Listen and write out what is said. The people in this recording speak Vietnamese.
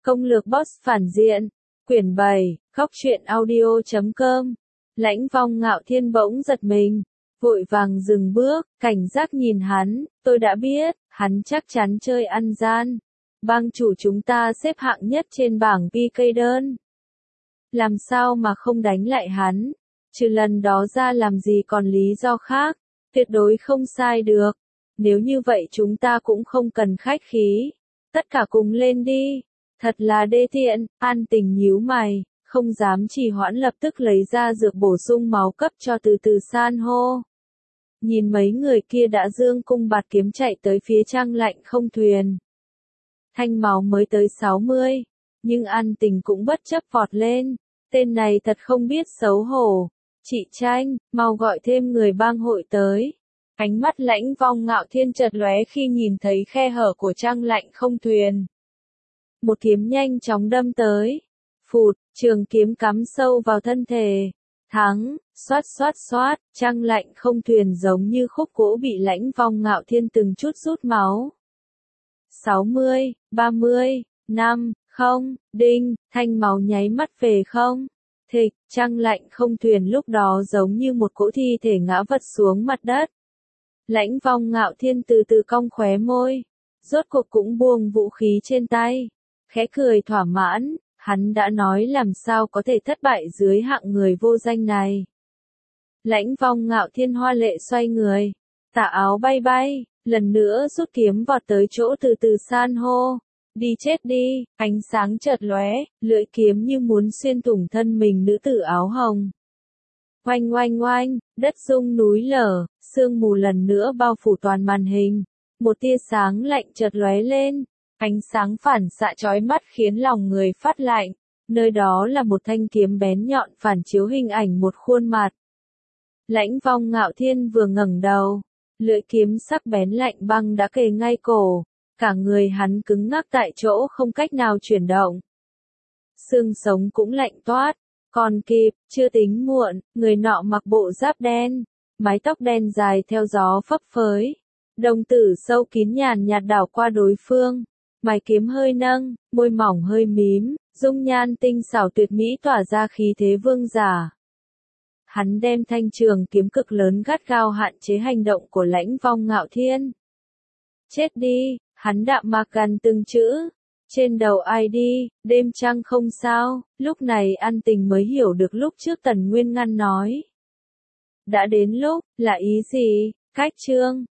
Công lược boss phản diện. Quyển 7, Góc truyện audio.com. Lãnh Vong Ngạo Thiên bỗng giật mình, vội vàng dừng bước, cảnh giác nhìn hắn, tôi đã biết, hắn chắc chắn chơi ăn gian. Bang chủ chúng ta xếp hạng nhất trên bảng PK đơn. Làm sao mà không đánh lại hắn? Trừ lần đó ra làm gì còn lý do khác, tuyệt đối không sai được. Nếu như vậy chúng ta cũng không cần khách khí. Tất cả cùng lên đi. Thật là đê tiện, An Tình nhíu mày, không dám trì hoãn lập tức lấy ra dược bổ sung máu cấp cho từ từ san hô. Nhìn mấy người kia đã dương cung bạt kiếm chạy tới phía Trăng Lạnh Không Thuyền. Thanh máu mới tới 60, nhưng An Tình cũng bất chấp vọt lên. Tên này thật không biết xấu hổ. Chị Tranh, mau gọi thêm người bang hội tới. Ánh mắt Lãnh Vong Ngạo Thiên chợt lóe khi nhìn thấy khe hở của Trăng Lạnh Không Thuyền. Một kiếm nhanh chóng đâm tới. Phụt, trường kiếm cắm sâu vào thân thể. Thắng, xoát xoát xoát, Trăng Lạnh Không Thuyền giống như khúc gỗ bị Lãnh Vong Ngạo Thiên từng chút rút máu. 60, 30, 5, không, đinh, thanh máu nháy mắt về không. Thịch, Trăng Lạnh Không Thuyền lúc đó giống như một cỗ thi thể ngã vật xuống mặt đất. Lãnh Vong Ngạo Thiên từ từ cong khóe môi, rốt cuộc cũng buông vũ khí trên tay, khẽ cười thỏa mãn, hắn đã nói làm sao có thể thất bại dưới hạng người vô danh này. Lãnh Vong Ngạo Thiên hoa lệ xoay người, tà áo bay bay, lần nữa rút kiếm vọt tới chỗ từ từ san hô. Đi chết đi, ánh sáng chợt lóe, lưỡi kiếm như muốn xuyên thủng thân mình nữ tử áo hồng. Oanh oanh oanh, đất rung núi lở, sương mù lần nữa bao phủ toàn màn hình. Một tia sáng lạnh chợt lóe lên, ánh sáng phản xạ chói mắt khiến lòng người phát lạnh. Nơi đó là một thanh kiếm bén nhọn phản chiếu hình ảnh một khuôn mặt. Lãnh Vong Ngạo Thiên vừa ngẩng đầu, lưỡi kiếm sắc bén lạnh băng đã kề ngay cổ. Cả người hắn cứng ngắc tại chỗ không cách nào chuyển động. Xương sống cũng lạnh toát. Còn kịp, chưa tính muộn, người nọ mặc bộ giáp đen, mái tóc đen dài theo gió phấp phới. Đồng tử sâu kín nhàn nhạt đảo qua đối phương. Mày kiếm hơi nâng, môi mỏng hơi mím, dung nhan tinh xảo tuyệt mỹ tỏa ra khí thế vương giả. Hắn đem thanh trường kiếm cực lớn gắt gao hạn chế hành động của Lãnh Vong Ngạo Thiên. Chết đi! Hắn đạm mạc gần từng chữ. Trên đầu ai đi, đêm trăng không sao, lúc này An Tình mới hiểu được lúc trước Tần Nguyên Ngăn nói. Đã đến lúc, là ý gì, cách chương.